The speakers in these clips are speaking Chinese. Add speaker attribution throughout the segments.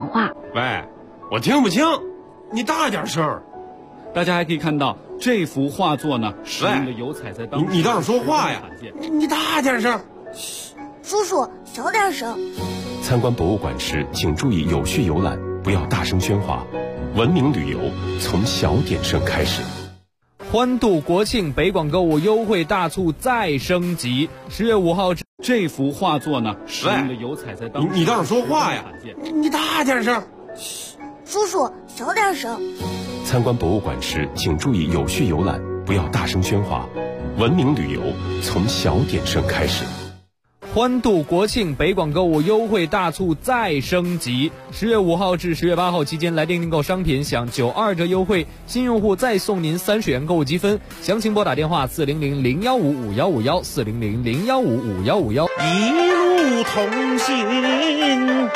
Speaker 1: 话。
Speaker 2: 喂，我听不清，你大点声。
Speaker 3: 大家还可以看到这幅画作呢，使用的油彩在当
Speaker 2: 你倒是说话呀！你大点声。
Speaker 4: 嘘，叔叔小点声。
Speaker 5: 参观博物馆时，请注意有序游览，不要大声喧哗。文明旅游从小点声开始。
Speaker 6: 欢度国庆，北广购物优惠大促再升级。10月5号，
Speaker 3: 这幅画作呢，使用的油彩在当
Speaker 2: 你倒是说话呀！你大点声。
Speaker 4: 嘘，叔叔小点声。
Speaker 5: 参观博物馆时，请注意有序游览，不要大声喧哗。文明旅游从小点声开始。
Speaker 6: 欢度国庆，北广购物优惠大促再升级。10月5号至10月8号期间，来电订购商品享92折优惠，新用户再送您30元购物积分。详情拨打电话400-015-5151 400-015-5151。
Speaker 7: 一路同行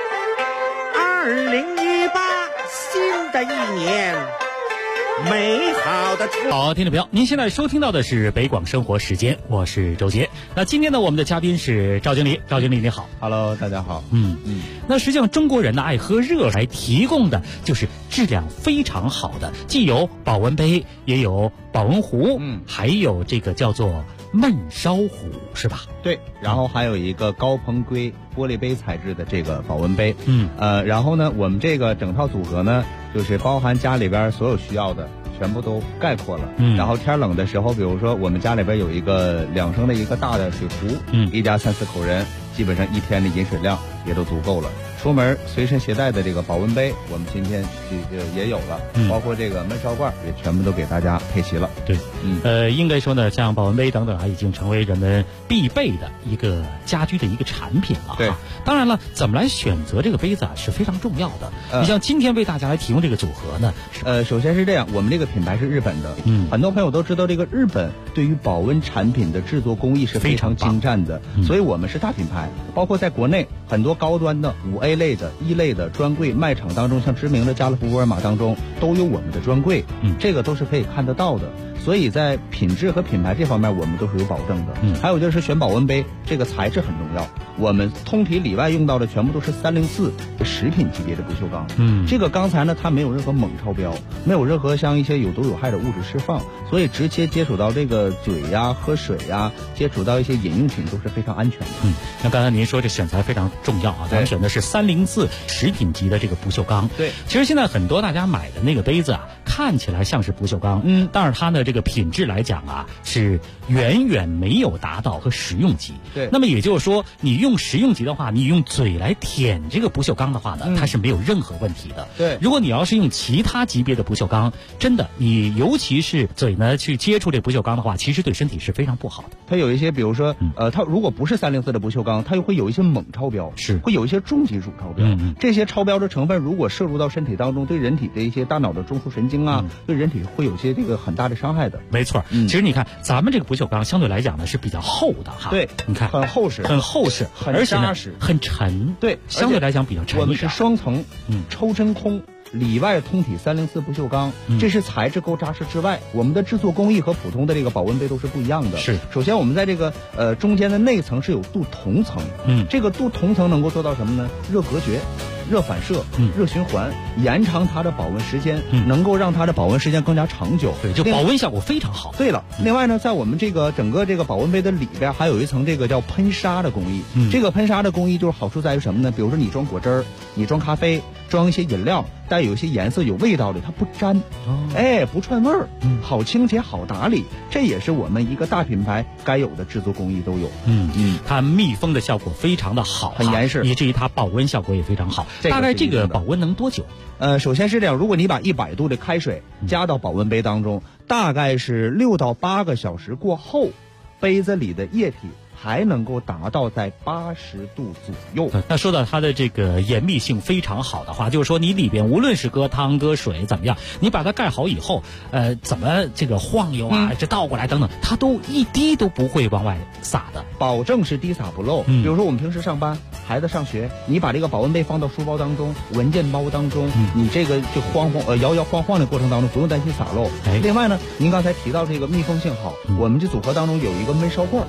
Speaker 7: ，2018新的一年。美好的
Speaker 8: 好，听众朋友，您现在收听到的是北广生活时间，我是周杰。那今天呢，我们的嘉宾是赵经理。赵经理你好。
Speaker 9: Hello， 大家好。
Speaker 8: 那实际上中国人呢爱喝热来提供的就是质量非常好的，既有保温杯，也有保温壶，还有这个叫做焖烧壶，是吧？
Speaker 9: 对，然后还有一个高硼硅玻璃杯材质的这个保温杯。然后呢，我们这个整套组合呢，就是包含家里边所有需要的全部都概括了。然后天冷的时候，比如说我们家里边有一个2升的一个大的水壶，一家3、4口人，基本上1天的饮水量也都足够了。出门随身携带的这个保温杯，我们今天也有了，包括这个焖烧罐也全部都给大家配齐了。
Speaker 8: 对，应该说呢，像保温杯等等啊，已经成为人们必备的一个家居的一个产品了。
Speaker 9: 对，
Speaker 8: 当然了，怎么来选择这个杯子啊是非常重要的。你像今天为大家来提供这个组合呢，
Speaker 9: 首先是这样，我们这个品牌是日本的，很多朋友都知道这个日本对于保温产品的制作工艺是非常精湛的，所以我们是大品牌，包括在国内很多高端的5A类的1类的专柜卖场当中，像知名的家乐福、沃尔玛当中都有我们的专柜，这个都是可以看得到的。所以在品质和品牌这方面我们都是有保证的。还有就是选保温杯，这个材质很重要，我们通体里外用到的全部都是304食品级别的不锈钢。这个钢材呢，它没有任何锰超标，没有任何像一些有毒有害的物质释放，所以直接接触到这个嘴呀、喝水呀，接触到一些饮用品都是非常安全的。
Speaker 8: 那刚才您说这选材非常重要啊，咱们选的是304食品级的这个不锈钢。
Speaker 9: 对，
Speaker 8: 其实现在很多大家买的那个杯子啊，看起来像是不锈钢，但是它呢这个品质来讲啊，是远远没有达到和食用级。
Speaker 9: 对，
Speaker 8: 那么也就是说，你用食用级的话，你用嘴来舔这个不锈钢的话呢，它是没有任何问题的。
Speaker 9: 对，
Speaker 8: 如果你要是用其他级别的不锈钢，真的你尤其是嘴呢去接触这不锈钢的话，其实对身体是非常不好的。
Speaker 9: 它有一些，比如说它如果不是304的不锈钢，它又会有一些锰超标，
Speaker 8: 是会
Speaker 9: 有一些重金属超标。这些超标的成分如果摄入到身体当中，对人体的一些大脑的中枢神经啊，对人体会有些这个很大的伤害的。
Speaker 8: 没错，其实你看咱们这个不锈钢相对来讲呢是比较厚的哈。
Speaker 9: 对，
Speaker 8: 你看
Speaker 9: 很厚实，
Speaker 8: 很扎实，很沉。
Speaker 9: 对，
Speaker 8: 相对来讲比较沉。
Speaker 9: 我们是双层，抽真空。里外通体304不锈钢，这是材质够扎实之外，我们的制作工艺和普通的这个保温杯都是不一样的。
Speaker 8: 是，
Speaker 9: 首先我们在这个中间的内层是有镀铜层，这个镀铜层能够做到什么呢？热隔绝、热反射、热循环，延长它的保温时间，能够让它的保温时间更加长久。
Speaker 8: 对，就保温效果非常好。
Speaker 9: 对了，另外呢，在我们这个整个这个保温杯的里边还有一层这个叫喷砂的工艺。这个喷砂的工艺就是好处在于什么呢？比如说你装果汁儿，你装咖啡，装一些饮料，带有一些颜色有味道的，它不粘，不串味儿，好清洁好打理，这也是我们一个大品牌该有的制作工艺都有。
Speaker 8: 它密封的效果非常的好，
Speaker 9: 很严实，
Speaker 8: 以至于它保温效果也非常好。大概这个保温能多久？
Speaker 9: 首先是这样，如果你把100度的开水加到保温杯当中，大概是6到8个小时过后，杯子里的液体还能够达到在80度左右。
Speaker 8: 那说到它的这个严密性非常好的话，就是说你里边无论是搁汤搁水怎么样，你把它盖好以后，怎么这个晃悠啊，这倒过来等等，它都一滴都不会往外洒的，
Speaker 9: 保证是滴洒不漏。比如说我们平时上班，孩子上学，你把这个保温杯放到书包当中、文件包当中，你这个就摇摇晃晃的过程当中不用担心洒漏。另外呢，您刚才提到这个密封性好，我们这组合当中有一个焖烧罐。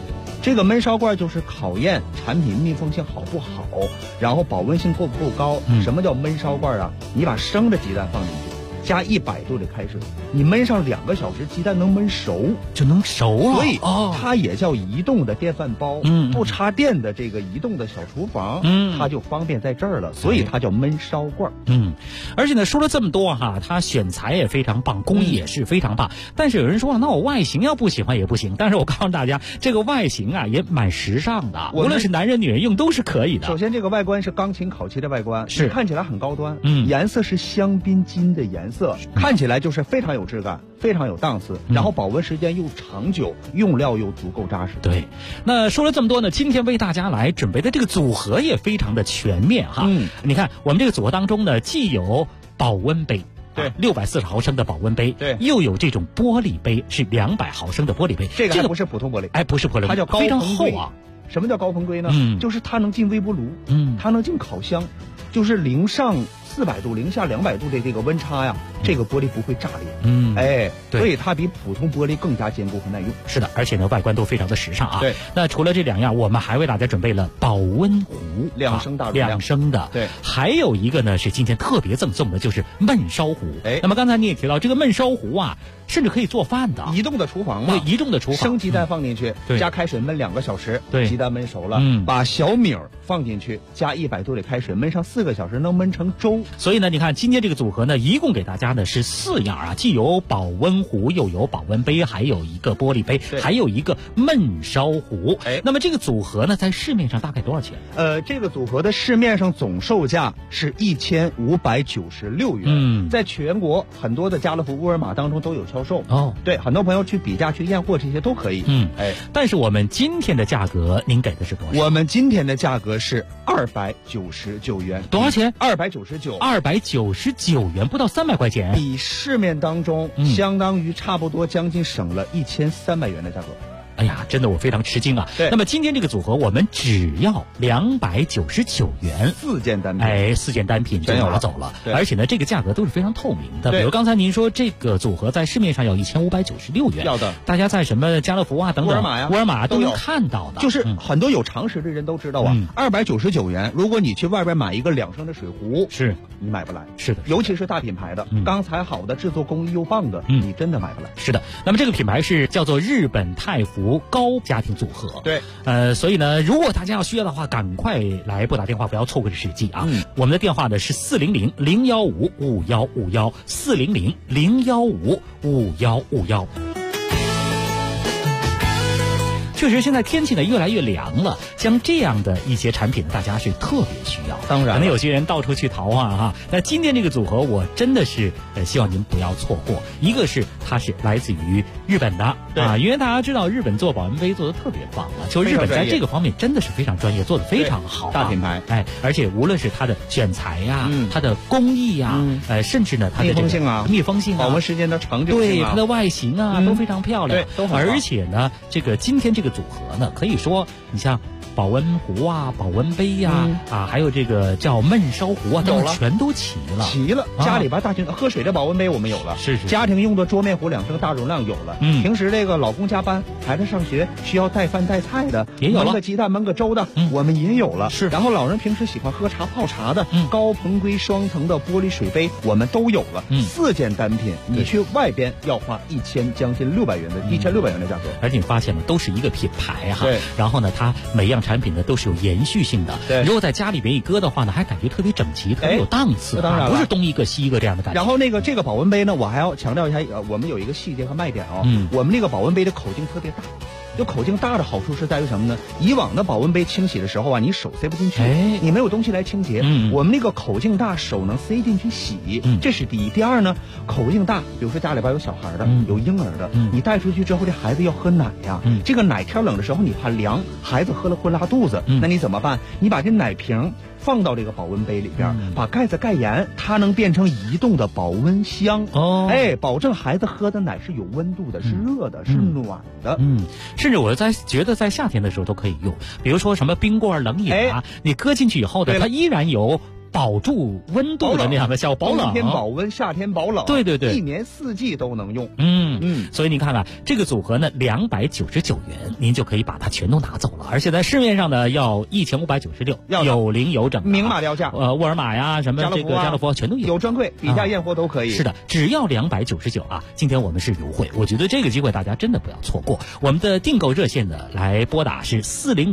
Speaker 9: 这个焖烧罐就是考验产品密封性好不好，然后保温性够不够高。什么叫焖烧罐啊？你把生的鸡蛋放进去，加100度的开水，你焖上2个小时，鸡蛋能焖熟，
Speaker 8: 就能熟啊。
Speaker 9: 所以它也叫移动的电饭煲，不插电的这个移动的小厨房，它就方便在这儿了，所以它叫焖烧罐。
Speaker 8: 而且呢，说了这么多哈，它选材也非常棒，工艺也是非常棒。但是有人说了，那我外形要不喜欢也不行。但是我告诉大家，这个外形啊也蛮时尚的，无论是男人女人用都是可以的。
Speaker 9: 首先，这个外观是钢琴烤漆的外观，
Speaker 8: 是
Speaker 9: 看起来很高端，颜色是香槟金的颜色，看起来就是非常有质感，非常有档次，然后保温时间又长久，用料又足够扎实。
Speaker 8: 对，那说了这么多呢，今天为大家来准备的这个组合也非常的全面哈。你看我们这个组合当中呢，既有保温杯，
Speaker 9: 对
Speaker 8: ，640毫升的保温杯，
Speaker 9: 对，
Speaker 8: 又有这种玻璃杯，是200毫升的玻璃杯。
Speaker 9: 这个还不是普通玻璃，
Speaker 8: 哎，不是玻璃，
Speaker 9: 它叫高
Speaker 8: 非常
Speaker 9: 硼硅
Speaker 8: 厚啊。
Speaker 9: 什么叫高硼硅呢？就是它能进微波炉，它能进烤箱，就是零上400度、零下200度的这个温差呀，这个玻璃不会炸裂。所以它比普通玻璃更加坚固和耐用。
Speaker 8: 是的，而且呢，外观都非常的时尚啊。
Speaker 9: 对，
Speaker 8: 那除了这2样，我们还为大家准备了保温壶
Speaker 9: ，2升大容量
Speaker 8: ，2升的。
Speaker 9: 对，
Speaker 8: 还有一个呢是今天特别赠送的，就是焖烧壶。那么刚才你也提到这个焖烧壶啊，甚至可以做饭的，
Speaker 9: 移动的厨房嘛。
Speaker 8: 对，移动的厨房，
Speaker 9: 生鸡蛋放进去，加开水焖2个小时，
Speaker 8: 对，
Speaker 9: 鸡蛋焖熟了，把小米放进去，加100度的开水焖上4个小时，能焖成粥。
Speaker 8: 所以呢，你看今天这个组合呢，一共给大家呢是4样啊，既有保温壶，又有保温杯，还有一个玻璃杯，还有一个焖烧壶。那么这个组合呢，在市面上大概多少钱？
Speaker 9: 这个组合的市面上总售价是1596元。在全国很多的家乐福、沃尔玛当中都有销售。对，很多朋友去比价、去验货这些都可以。
Speaker 8: 但是我们今天的价格，您给的是多少？
Speaker 9: 我们今天的价格是299元。
Speaker 8: 多少钱
Speaker 9: ？299
Speaker 8: 元，不到300块钱，
Speaker 9: 比市面当中相当于差不多将近省了1300元的价格。
Speaker 8: 哎呀，真的我非常吃惊啊！
Speaker 9: 对，
Speaker 8: 那么今天这个组合我们只要299元
Speaker 9: ，4件单品
Speaker 8: ，4件单品就拿走了。而且呢，这个价格都是非常透明的。比如刚才您说这个组合在市面上要1596元，
Speaker 9: 要的，
Speaker 8: 大家在什么家乐福啊等等、沃尔玛都能看到的。
Speaker 9: 就是很多有常识的人都知道啊，299元，如果你去外边买一个2升的水壶，
Speaker 8: 是
Speaker 9: 你买不来。
Speaker 8: 是的，
Speaker 9: 尤其是大品牌的，钢材好的，制作工艺又棒的，你真的买不来。
Speaker 8: 是的，那么这个品牌是叫做日本太福高家庭组合。
Speaker 9: 对，
Speaker 8: 所以呢，如果大家要需要的话，赶快来拨打电话，不要错过这时机啊！我们的电话呢是400-015-5151，400-015-5151。确实，现在天气呢越来越凉了，像这样的一些产品，大家是特别需要。
Speaker 9: 当然，
Speaker 8: 可能有些人到处去淘啊哈。那今天这个组合，我真的是希望您不要错过。一个是它是来自于日本的啊，因为大家知道日本做保温杯做的特别棒了，就日本在这个方面真的是非常专业，做的非常好，
Speaker 9: 大品牌。
Speaker 8: 而且无论是它的选材呀，它的工艺呀，甚至呢它的
Speaker 9: 密封性啊，
Speaker 8: 保
Speaker 9: 温时间的长久性
Speaker 8: 对它的外形啊都非常漂亮，
Speaker 9: 对，都很好。
Speaker 8: 而且呢，这个今天这个组合呢，可以说你像保温壶啊、保温杯呀还有这个叫焖烧壶啊，都全都齐了。
Speaker 9: 家里边大型喝水的保温杯我们有了，
Speaker 8: 是
Speaker 9: 家庭用的桌面壶2升大容量有了。平时这个老公加班，孩子上学需要带饭带菜的，
Speaker 8: 也有了。
Speaker 9: 焖个鸡蛋、焖个粥的，我们也有了。
Speaker 8: 是，
Speaker 9: 然后老人平时喜欢喝茶泡茶的，高硼硅双层的玻璃水杯我们都有了。4件单品，你去外边要花将近1600元的1600元的价格。
Speaker 8: 而且你发现呢，都是一个品牌哈。
Speaker 9: 对。
Speaker 8: 然后呢，它每样产品呢都是有延续性的。
Speaker 9: 对。
Speaker 8: 如果在家里边一搁的话呢，还感觉特别整齐，特别有档次。
Speaker 9: 当然
Speaker 8: 不是东一个西一个这样的感觉。
Speaker 9: 然后这个保温杯呢，我还要强调一下，我们有一个细节和卖点啊。我们那个保温杯的口径特别大。就口径大的好处是在于什么呢？以往的保温杯清洗的时候啊，你手塞不进去，你没有东西来清洁。我们那个口径大，手能塞进去洗，这是第一。第二呢，口径大，比如说家里边有小孩的，有婴儿的，你带出去之后，这孩子要喝奶呀，这个奶天冷的时候你怕凉，孩子喝了会拉肚子，那你怎么办？你把这奶瓶放到这个保温杯里边，把盖子盖严，它能变成移动的保温箱。保证孩子喝的奶是有温度的，是热的，是暖的。
Speaker 8: 甚至我觉得在夏天的时候都可以用，比如说什么冰棍、冷饮啊，你搁进去以后呢，它依然有保住温度的那样的效果，保冷。
Speaker 9: 冬天保温，夏天保冷。
Speaker 8: 对对对，
Speaker 9: 一年四季都能用。
Speaker 8: 所以您看看这个组合呢，299元，您就可以把它全都拿走了。而且在市面上呢，要1596，有零有整，
Speaker 9: 明码标价。
Speaker 8: 沃尔玛呀，什么这个家乐福全都
Speaker 9: 有专柜，比价验货都可以。
Speaker 8: 是的，只要299啊！今天我们是优惠，我觉得这个机会大家真的不要错过。我们的订购热线呢，来拨打是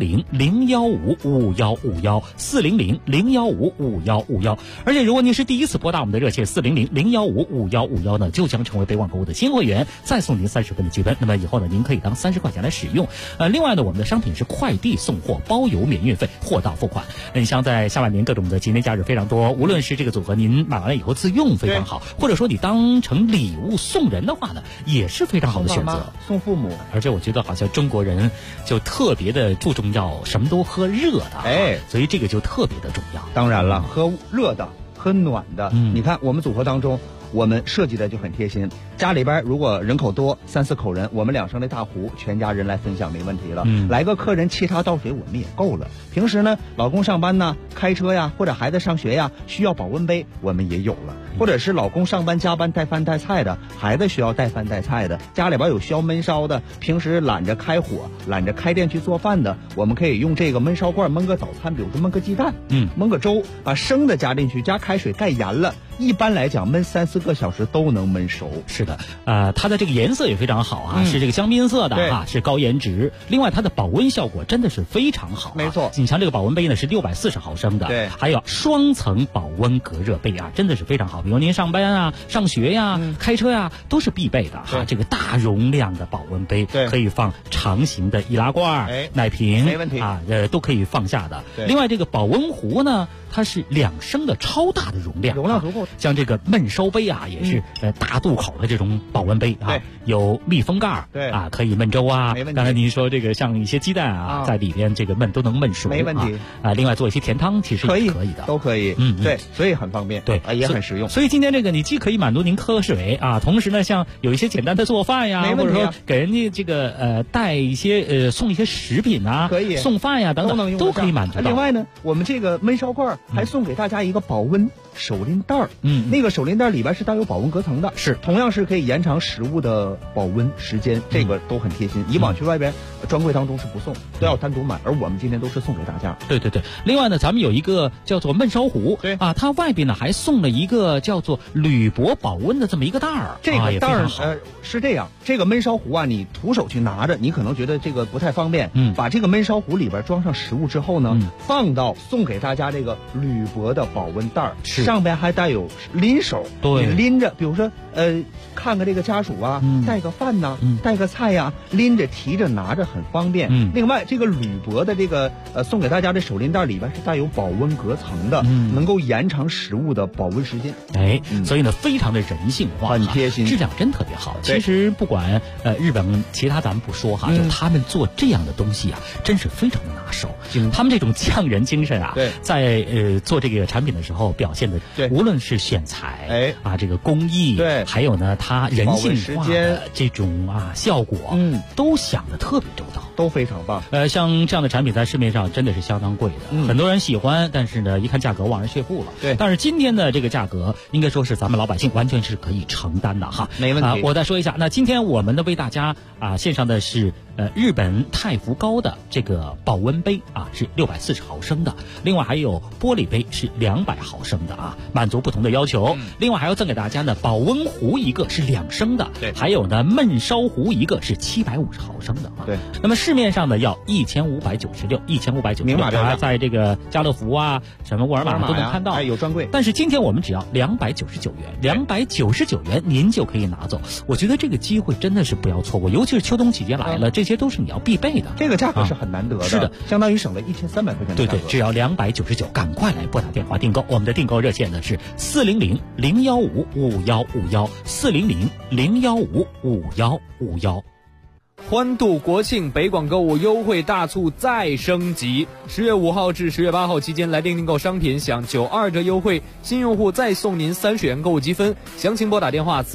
Speaker 8: 400-015-5151，400-015-5151。而且如果您是第一次拨打我们的热线400-015-5151呢，就将成为北广购物的新会员，再送您30分的积分。那么以后呢，您可以当30块钱来使用。另外呢，我们的商品是快递送货，包邮免运费，货到付款。你像在下半年各种的节年假日非常多，无论是这个组合您买完了以后自用非常好，或者说你当成礼物送人的话呢，也是非常好的选择。
Speaker 9: 送父母。
Speaker 8: 而且我觉得好像中国人就特别的注重要什么都喝热的，所以这个就特别的重要。
Speaker 9: 当然了，喝热的，喝暖的。你看我们组合当中，我们设计的就很贴心。家里边如果人口多，3-4口人，我们2升的大壶，全家人来分享没问题了。来个客人沏茶倒水，我们也够了。平时呢，老公上班呢，开车呀，或者孩子上学呀，需要保温杯，我们也有了。或者是老公上班加班带饭带菜的，孩子需要带饭带菜的，家里边有需要焖烧的，平时懒着开火、懒着开店去做饭的，我们可以用这个焖烧罐焖个早餐，比如说焖个鸡蛋，焖个粥，把生的加进去，加开水盖严了，一般来讲焖3-4个小时都能焖熟。
Speaker 8: 是的，它的这个颜色也非常好啊，是这个香槟色的啊，是高颜值。另外它的保温效果真的是非常好，
Speaker 9: 没错。
Speaker 8: 你像这个保温杯呢是640毫升的，
Speaker 9: 对，
Speaker 8: 还有双层保温隔热杯啊，真的是非常好。比如您上班啊、上学呀、开车呀，都是必备的哈。这个大容量的保温杯，可以放长形的易拉罐、奶瓶，
Speaker 9: 没问题
Speaker 8: 啊，都可以放下的。另外这个保温壶呢，它是2升的超大的容量，
Speaker 9: 足够。
Speaker 8: 像这个焖烧杯啊，也是大肚口的这种保温杯啊，有密封盖，啊，可以焖粥啊。刚才您说这个像一些鸡蛋啊，在里边这个焖都能焖熟，
Speaker 9: 没问题
Speaker 8: 啊。另外做一些甜汤，其实也可以的，
Speaker 9: 都可以。对，所以很方便，
Speaker 8: 对，
Speaker 9: 也很实用。
Speaker 8: 所以今天这个你既可以满足您喝水啊，同时呢，像有一些简单的做饭呀，或者说给人家这个带一些送一些食品啊，
Speaker 9: 可以
Speaker 8: 送饭呀等等，都可以满足到。
Speaker 9: 另外呢，我们这个焖烧罐还送给大家一个保温手拎袋儿，那个手拎袋里边是带有保温隔层的，
Speaker 8: 是
Speaker 9: 同样是可以延长食物的保温时间，这个都很贴心。以往去外边专柜当中是不送，都要单独买，而我们今天都是送给大家。
Speaker 8: 对对对。另外呢，咱们有一个叫做焖烧壶，
Speaker 9: 对
Speaker 8: 啊，它外边呢还送了一个叫做铝箔保温的这么一个袋儿。
Speaker 9: 这个袋儿是这样，这个焖烧壶啊，你徒手去拿着，你可能觉得这个不太方便。把这个焖烧壶里边装上食物之后呢，放到送给大家这个铝箔的保温袋儿，上边还带有拎手，
Speaker 8: 对，
Speaker 9: 你拎着，比如说看个这个家属啊，带个饭呐，带个菜呀，拎着提着拿着很方便。另外这个铝箔的这个送给大家的手拎袋里边是带有保温隔层的，能够延长食物的保温时间。
Speaker 8: 所以呢非常的人性化，
Speaker 9: 很贴心，
Speaker 8: 质量真特别好。其实不管日本其他咱们不说哈，就他们做这样的东西啊，真是非常的拿手。他们这种匠人精神啊，在做这个产品的时候表现的，无论是选材啊，这个工艺，还有呢它人性化的这种效果，都想得特别周到，
Speaker 9: 都非常棒。
Speaker 8: 像这样的产品在市面上真的是相当贵的，很多人喜欢，但是呢一看价格望而却步了。
Speaker 9: 对，
Speaker 8: 但是今天的这个价格应该说是咱们老百姓完全是可以承担的哈，
Speaker 9: 没问题。
Speaker 8: 我再说一下，那今天我们呢为大家献上的是日本太福高的这个保温杯啊，是640毫升的，另外还有玻璃杯是200毫升的啊，满足不同的要求。另外还要赠给大家呢保温壶一个是2升的，还有呢焖烧壶一个是750毫升的啊。
Speaker 9: 对，
Speaker 8: 那么市面上呢要1596，
Speaker 9: 明码标价，
Speaker 8: 在这个家乐福啊、什么沃尔玛都能看到，
Speaker 9: 有专柜。
Speaker 8: 但是今天我们只要299元，299元您就可以拿走。我觉得这个机会真的是不要错过，尤其是秋冬期间来了，这些都是你要必备的。
Speaker 9: 这个价格是很难得的，是的，相当于省了1300块钱的价格。
Speaker 8: 对，只要299，赶快来拨打电话订购。我们的订购热线呢是400-015-5151，400-015-5151。
Speaker 6: 欢度国庆，北广购物优惠大促再升级。10月5号至10月8号期间来电订购商品享92折优惠，新用户再送您30元购物积分。详情拨打电话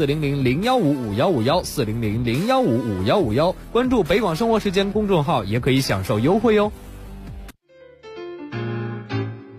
Speaker 6: 400-015-5151，400-015-5151，关注北广生活时间公众号也可以享受优惠哟。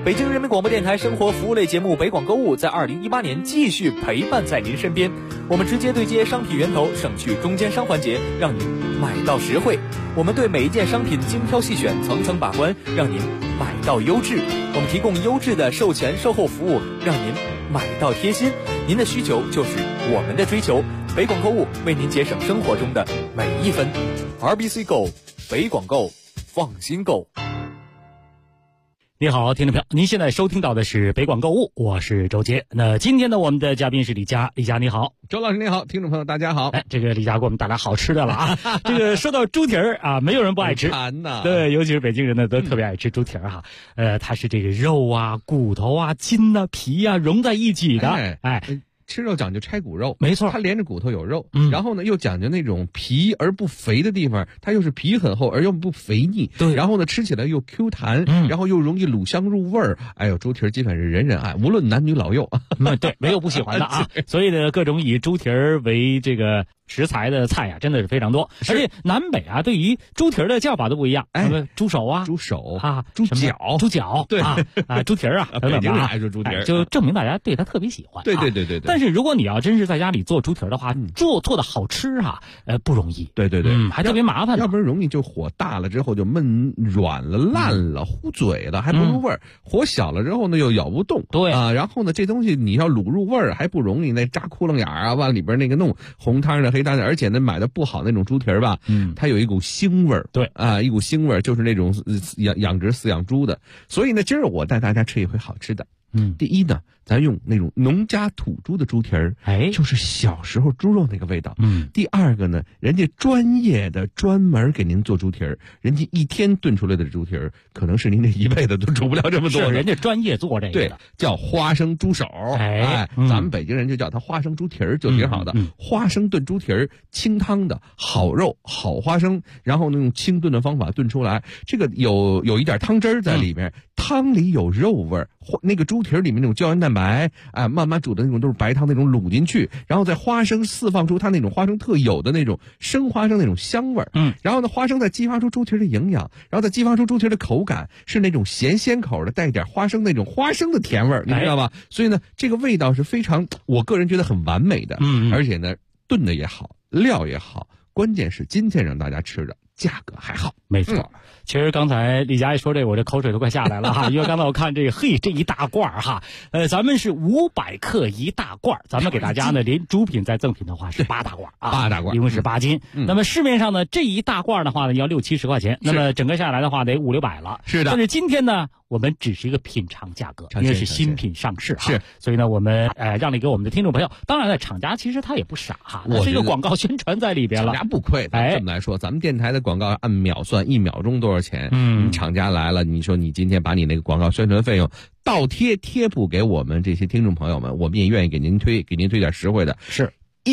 Speaker 6: 北京人民广播电台生活服务类节目《北广购物》在2018年继续陪伴在您身边。我们直接对接商品源头，省去中间商环节，让您买到实惠。我们对每一件商品精挑细选，层层把关，让您买到优质。我们提供优质的售前售后服务，让您买到贴心。您的需求就是我们的追求。北广购物为您节省生活中的每一分。RBC Go， 北广购，放心购。
Speaker 8: 你好，听众朋友，您现在收听到的是北广购物，我是周杰。那今天呢，我们的嘉宾是李佳，李佳你好。
Speaker 1: 周老师你好，听众朋友大家好。
Speaker 8: 这个李佳给我们带来好吃的了啊！这个说到猪蹄儿啊，没有人不爱吃，对，尤其是北京人呢，都特别爱吃猪蹄儿哈。它是这个肉啊、骨头啊、筋啊、皮啊融在一起的，
Speaker 1: 吃肉讲究拆骨肉，
Speaker 8: 没错，
Speaker 1: 它连着骨头有肉，然后呢又讲究那种皮而不肥的地方，它又是皮很厚而又不肥腻，
Speaker 8: 对，
Speaker 1: 然后呢吃起来又 Q 弹，然后又容易卤香入味儿。哎呦，猪蹄儿基本是人人爱，无论男女老幼。
Speaker 8: 对，没有不喜欢的啊。所以呢，各种以猪蹄儿为这个食材的菜呀，真的是非常多。而且南北啊，对于猪蹄儿的叫法都不一样。猪手啊，
Speaker 1: 猪手
Speaker 8: 啊，
Speaker 1: 猪脚，
Speaker 8: 猪脚，对啊，猪蹄儿啊，
Speaker 1: 北京人爱说猪蹄儿，
Speaker 8: 就证明大家对它特别喜欢。
Speaker 1: 对。
Speaker 8: 但是如果你要真是在家里做猪蹄儿的话，做的好吃啊，不容易。
Speaker 1: 对，
Speaker 8: 还特别麻烦。
Speaker 1: 要不然容易就火大了之后就焖软了、烂了、糊嘴了，还不入味儿；火小了之后呢又咬不动。
Speaker 8: 对
Speaker 1: 啊，然后呢这东西你要卤入味儿还不容易，那扎窟窿眼儿啊，往里边那个弄红汤的、黑汤的，而且呢买的不好那种猪蹄儿吧，它有一股腥味儿。
Speaker 8: 对啊，
Speaker 1: 一股腥味儿，就是那种养殖饲养猪的。所以呢，今儿我带大家吃一回好吃的。第一呢，咱用那种农家土猪的猪蹄儿，就是小时候猪肉那个味道。第二个呢，人家专业的专门给您做猪蹄儿，人家一天炖出来的猪蹄儿，可能是您这一辈子都煮不了这么多的。
Speaker 8: 是人家专业做这个的，
Speaker 1: 对，叫花生猪手。咱们北京人就叫它花生猪蹄儿，就挺好的。花生炖猪蹄儿，清汤的好肉好花生，然后用清炖的方法炖出来，这个有一点汤汁儿在里面，汤里有肉味儿，那个猪蹄儿里面那种胶原蛋白，慢慢煮的那种都是白汤那种卤进去，然后在花生释放出它那种花生特有的那种生花生那种香味儿，然后呢花生再激发出猪蹄儿的营养，然后再激发出猪蹄儿的口感是那种咸鲜口的，带一点花生那种花生的甜味儿，你知道吧？所以呢这个味道是非常，我个人觉得很完美的，而且呢炖的也好，料也好，关键是今天让大家吃的价格还好。
Speaker 8: 没错，其实刚才李佳一说这，我这口水都快下来了哈，因为刚才我看这个这一大罐儿哈，咱们是500克一大罐儿，咱们给大家呢连主品再赠品的话是8大罐啊，8大罐，一共是8斤。那么市面上呢这一大罐的话呢要60-70块钱，那么整个下来的话得500-600了。是的。但是今天呢我们只是一个品尝价格，因为是新品上市哈，所以呢我们让利给我们的听众朋友。当然了，厂家其实他也不傻哈，这是一个广告宣传在里边了。
Speaker 1: 厂家不亏，这么来说，咱们电台的广告按秒算，1秒钟多少钱？厂家来了，你说你今天把你那个广告宣传费用倒贴补给我们这些听众朋友们，我们也愿意给您推点实惠的，是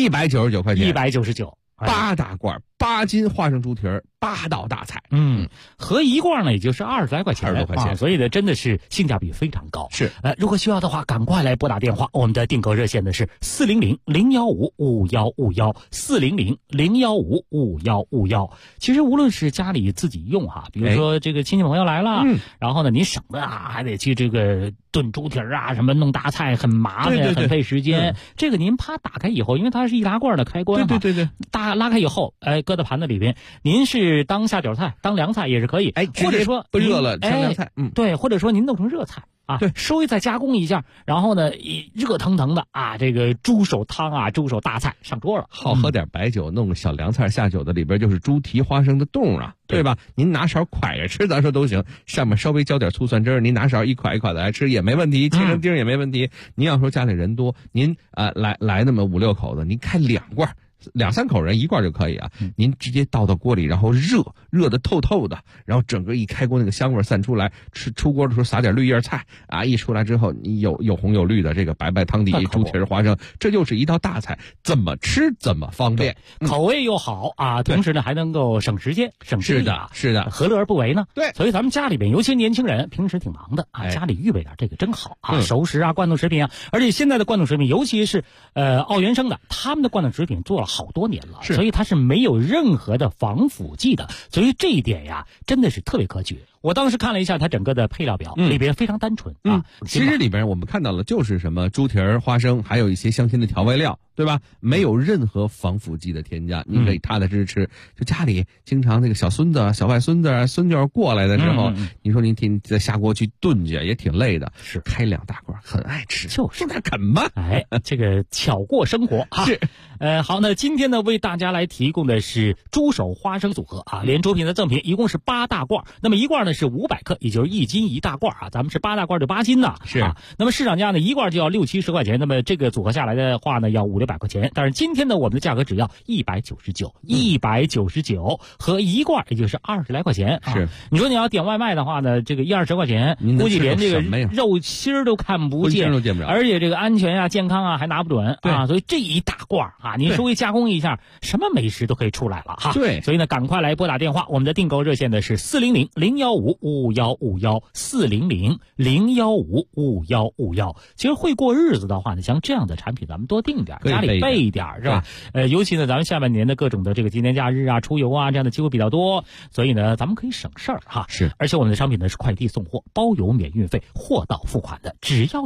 Speaker 1: 199块钱
Speaker 8: ，199。
Speaker 1: 8大罐8斤花生猪蹄儿，8道大菜，
Speaker 8: 合一罐呢也就是20来块钱，所以呢真的是性价比非常高。是，如果需要的话，赶快来拨打电话，我们的订购热线呢是400-015-5151，400-015-5151。其实无论是家里自己用哈，比如说这个亲戚朋友来了，然后呢你省的还得去这个炖猪蹄儿啊，什么弄大菜很麻烦，很费时间。这个您啪打开以后，因为它是一大罐的开关，对，拉开以后，搁到盘子里边，您是当下酒菜、当凉菜也是可以，或者说
Speaker 1: 不热了当凉菜，
Speaker 8: 对，或者说您弄成热菜。对，稍微再加工一下，然后呢，热腾腾的这个猪手汤啊，猪手大菜上桌了。
Speaker 1: 好喝点白酒，弄个小凉菜下酒的，里边就是猪蹄花生的冻啊，对吧？您拿勺蒯着吃，咱说都行。上面稍微浇点醋蒜汁儿，您拿勺一蒯的来吃也没问题，切成丁也没问题。您要说家里人多，您来那么5-6口子，您开2罐。2-3口人1罐就可以啊，您直接倒到锅里，然后热的透的，然后整个一开锅那个香味散出来，出锅的时候撒点绿叶菜啊，一出来之后你有红有绿的这个白汤底猪蹄儿花生，这就是一道大菜，怎么吃怎么方便，
Speaker 8: 口味又好啊，同时呢还能够省时间省精力啊，
Speaker 1: 是的，
Speaker 8: 何乐而不为呢？
Speaker 1: 对，
Speaker 8: 所以咱们家里边尤其年轻人平时挺忙的啊，家里预备点这个真好啊，熟食啊、罐头食品啊，而且现在的罐头食品，尤其是奥原生的，他们的罐头食品做了好多年了，所以它是没有任何的防腐剂的，所以这一点呀真的是特别可取。 我当时看了一下它整个的配料表，里边非常单纯啊。
Speaker 1: 其实里边我们看到了就是什么猪蹄儿、花生，还有一些香甜的调味料，对吧？没有任何防腐剂的添加，你可以踏踏实实吃。就家里经常那个小孙子、小外孙子、孙女过来的时候，你说您再下锅去炖去也挺累的，
Speaker 8: 是
Speaker 1: 开2大锅，很爱吃，
Speaker 8: 就是
Speaker 1: 那啃吧。
Speaker 8: 哎，这个巧过生活啊。
Speaker 1: 是，
Speaker 8: 好，那今天呢为大家来提供的是猪手花生组合啊，连主品的赠品一共是8大罐，那么一罐呢是500克，也就是1斤1大罐啊，咱们是8大罐就8斤呐。
Speaker 1: 是
Speaker 8: 啊，那么市场价呢一罐就要60-70块钱，那么这个组合下来的话呢要500-600块钱，但是今天呢我们的价格只要199，199和一罐也就是20来块钱啊。
Speaker 1: 是，
Speaker 8: 你说你要点外卖的话呢，这个20-20块钱，估计连这个肉芯儿都看不见，
Speaker 1: 都见不着，
Speaker 8: 而且这个安全啊、健康啊还拿不准啊，所以这一大罐啊，你稍微加工一下，什么美食都可以出来了哈。
Speaker 1: 对，
Speaker 8: 所以呢，赶快来拨打电话，我们的订购热线呢是400-015-5151，400-015-5151。其实会过日子的话呢，像这样的产品咱们多订点，家里备一点是吧？尤其呢，咱们下半年的各种的这个纪念假日啊、出游啊这样的机会比较多，所以呢，咱们可以省事儿哈。
Speaker 1: 是，
Speaker 8: 而且我们的商品呢是快递送货，包邮免运费，货到付款的，只要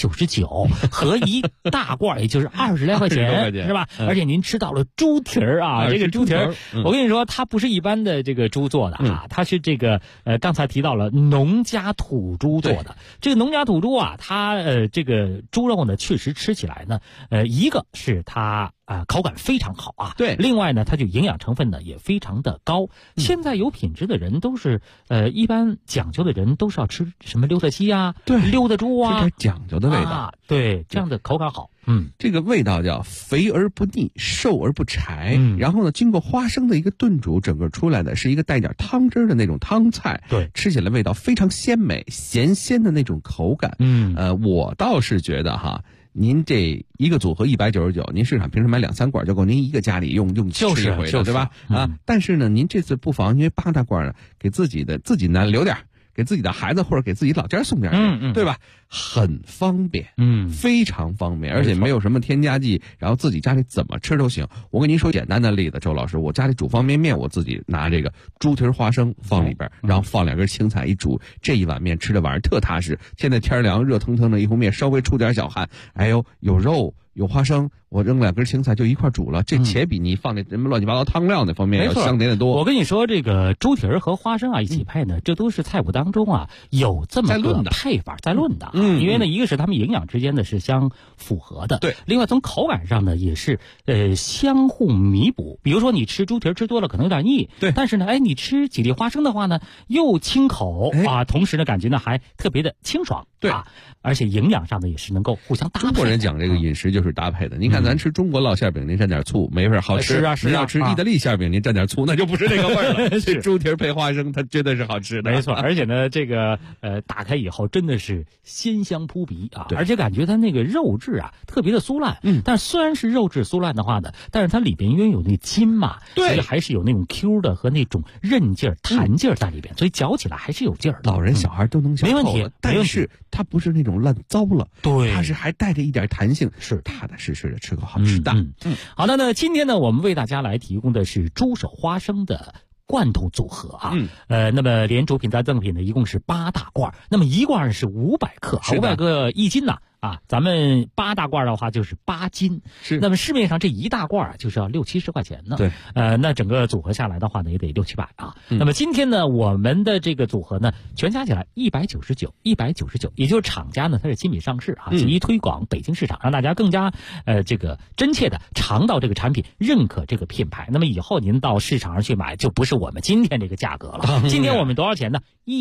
Speaker 8: 199和一大罐，也就是20来块钱，是吧？而且您吃到了猪蹄儿啊，这个猪蹄儿，我跟你说，它不是一般的这个猪做的啊，它是这个刚才提到了农家土猪做的。这个农家土猪啊，它这个猪肉呢，确实吃起来呢，一个是它口感非常好啊，
Speaker 1: 对。
Speaker 8: 另外呢，它就营养成分呢也非常的高。现在有品质的人都是一般讲究的人都是要吃什么溜达鸡啊，
Speaker 1: 对，
Speaker 8: 溜达猪啊，
Speaker 1: 这点讲究的味道，
Speaker 8: 对，这样的口感好。
Speaker 1: 这个味道叫肥而不腻，瘦而不柴。然后呢，经过花生的一个炖煮，整个出来的是一个带点汤汁的那种汤菜。
Speaker 8: 对，
Speaker 1: 吃起来味道非常鲜美，咸鲜的那种口感。我倒是觉得哈，您这一个组合199，您市场平时买2-3罐就够您一个家里用吃一回的，对吧？但是呢，您这次不妨因为8大罐呢，给自己呢留点，给自己的孩子或者给自己老家送点，对吧？很方便，非常方便，而且没有什么添加剂，然后自己家里怎么吃都行。我跟您说简单的例子，周老师，我家里煮方便面，我自己拿这个猪蹄儿花生放里边，然后放2根青菜一煮，这一碗面吃的晚上特踏实。现在天凉，热腾腾的一壶面，稍微出点小汗，哎呦，有肉有花生，我扔2根青菜就一块煮了，这且比你放那什么乱七八糟汤料那方面要香甜的多。
Speaker 8: 我跟你说，这个猪蹄儿和花生啊一起配呢，这都是菜谱当中啊有这么个配法在论的。因为呢，一个是他们营养之间呢是相符合的，
Speaker 1: 对。
Speaker 8: 另外从口感上呢也是相互弥补。比如说你吃猪蹄儿吃多了可能有点腻，
Speaker 1: 对。
Speaker 8: 但是呢，你吃几粒花生的话呢，又清口啊，同时呢感觉呢还特别的清爽，
Speaker 1: 对
Speaker 8: 啊，而且营养上呢也是能够互相搭配。
Speaker 1: 中国人讲这个饮食就是搭配的。您看咱吃中国烙馅饼，您蘸点醋没味儿好吃。
Speaker 8: 是啊。
Speaker 1: 您要吃意大利馅饼，您蘸点醋，那就不是那个味儿了。这猪蹄儿配花生，它绝对是好吃的。
Speaker 8: 没错，而且呢，这个打开以后真的是鲜香扑鼻啊，而且感觉它那个肉质啊特别的酥烂。但虽然是肉质酥烂的话呢，但是它里边因为有那筋嘛，
Speaker 1: 对，
Speaker 8: 所以还是有那种 Q 的和那种韧劲儿、弹劲儿在里边，所以嚼起来还是有劲儿的。
Speaker 1: 老人小孩都能嚼透，
Speaker 8: 没问题。
Speaker 1: 但是它不是那种烂糟了，
Speaker 8: 对，
Speaker 1: 它是还带着一点弹性，
Speaker 8: 是踏
Speaker 1: 踏实实的吃口好吃的。
Speaker 8: 好的，那今天呢，我们为大家来提供的是猪手花生的罐头组合啊，那么连主品带赠品呢，一共是8大罐，那么一罐是500克，500克1斤呐。咱们8大罐的话就是8斤，
Speaker 1: 是。
Speaker 8: 那么市面上这一大罐就是要60-70块钱呢。
Speaker 1: 对。
Speaker 8: 那整个组合下来的话呢，也得600-700啊。那么今天呢，我们的这个组合呢，全加起来199，也就是厂家呢它是亲笔上市啊，极力推广北京市场，让大家更加这个真切的尝到这个产品，认可这个品牌。那么以后您到市场上去买，就不是我们今天这个价格了。今天我们多少钱呢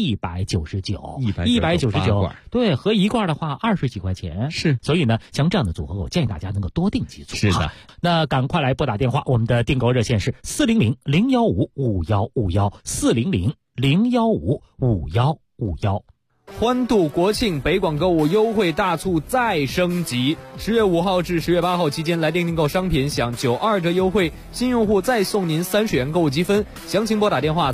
Speaker 8: ？199，对，和一罐的话20几块钱。
Speaker 1: 是，
Speaker 8: 所以呢，像这样的组合，我建议大家能够多订几组。
Speaker 1: 是的，
Speaker 8: 那赶快来拨打电话，我们的订购热线是400-015-5151，400-015-5151。
Speaker 6: 欢度国庆，北广购物优惠大促再升级。10月5号至10月8号期间来电订购商品享92折优惠，新用户再送您30元购物积分。详情拨打电话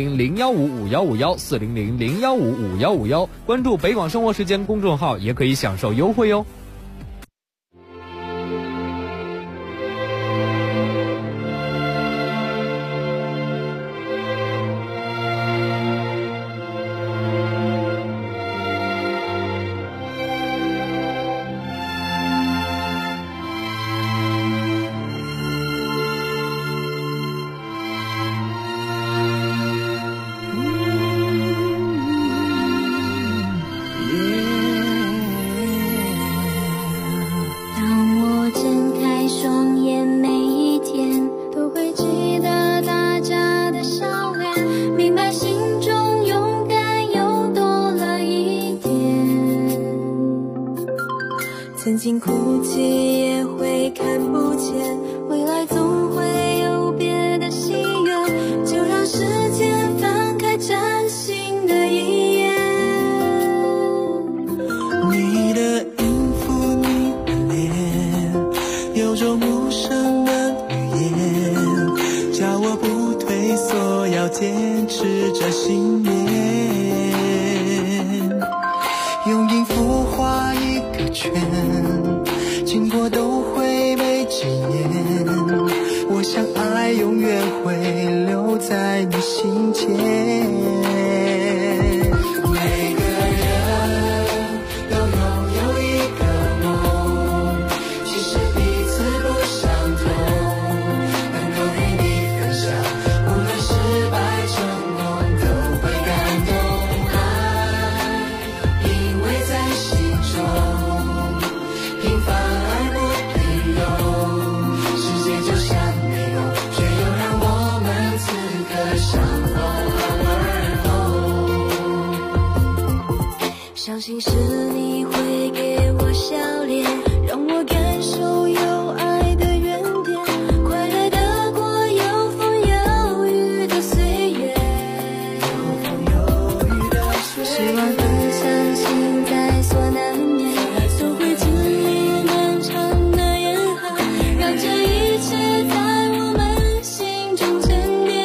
Speaker 6: 400-015-5151，400-015-5151，关注北广生活时间公众号也可以享受优惠哦。
Speaker 10: 曾经哭泣也会看不见，未来总会有别的心愿，就让时间翻开崭新的一页。
Speaker 11: 你的音符，你的脸，有种无声的语言，叫我不退缩，要坚持着信念。用音符画一个圈，经过都会被纪念。我想爱永远会留在你心间。每个人都拥有一个梦，其实彼此不相同，能够与你分享，无论失败成功都会感动。爱因为在心中平凡而不平庸，世界就像迷宫，却又让我们此刻相逢而后。
Speaker 10: 相信是你会给我笑脸，让我感受有爱的原点，快乐的过有风有雨的岁月，希望分享心在所难免，都会经历漫长的严寒，让这一切在我们心中沉淀。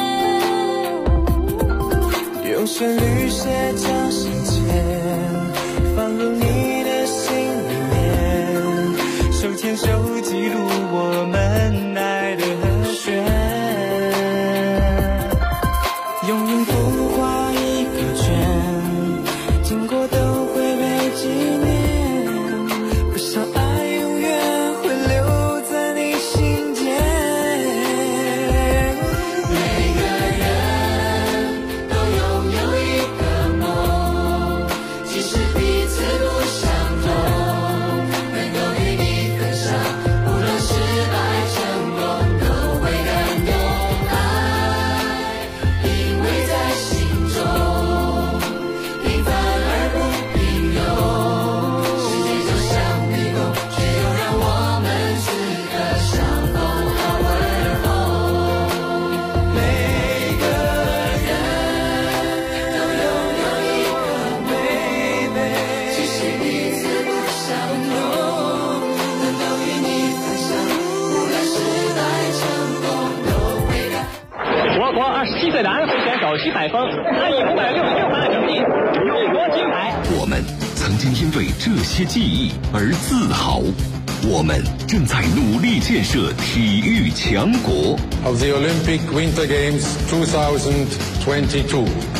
Speaker 11: 用旋律写下心间，放入你的心里面，手牵手记录我们爱的和弦。用音符画一个圈，经过都会被纪念。不想爱永远会留在你心间。
Speaker 10: 每个人都拥有一个梦，即使彼此不相同，能够与你分享，无论失败成功都会感动。爱因为在心中平凡而不平庸，世界就像迷宫，却又让我们此刻相逢而后。
Speaker 11: 每个人都拥有一个baby，
Speaker 10: 即使彼此不相同，能够与你分享，无论失败成功都会感动。
Speaker 12: 我国27岁的安徽选手徐海峰，他以566分的成绩勇夺金牌。
Speaker 5: 我们曾经因为这些记忆而自豪，我们正在努力建设体育强国。
Speaker 13: of the Olympic Winter Games 2022.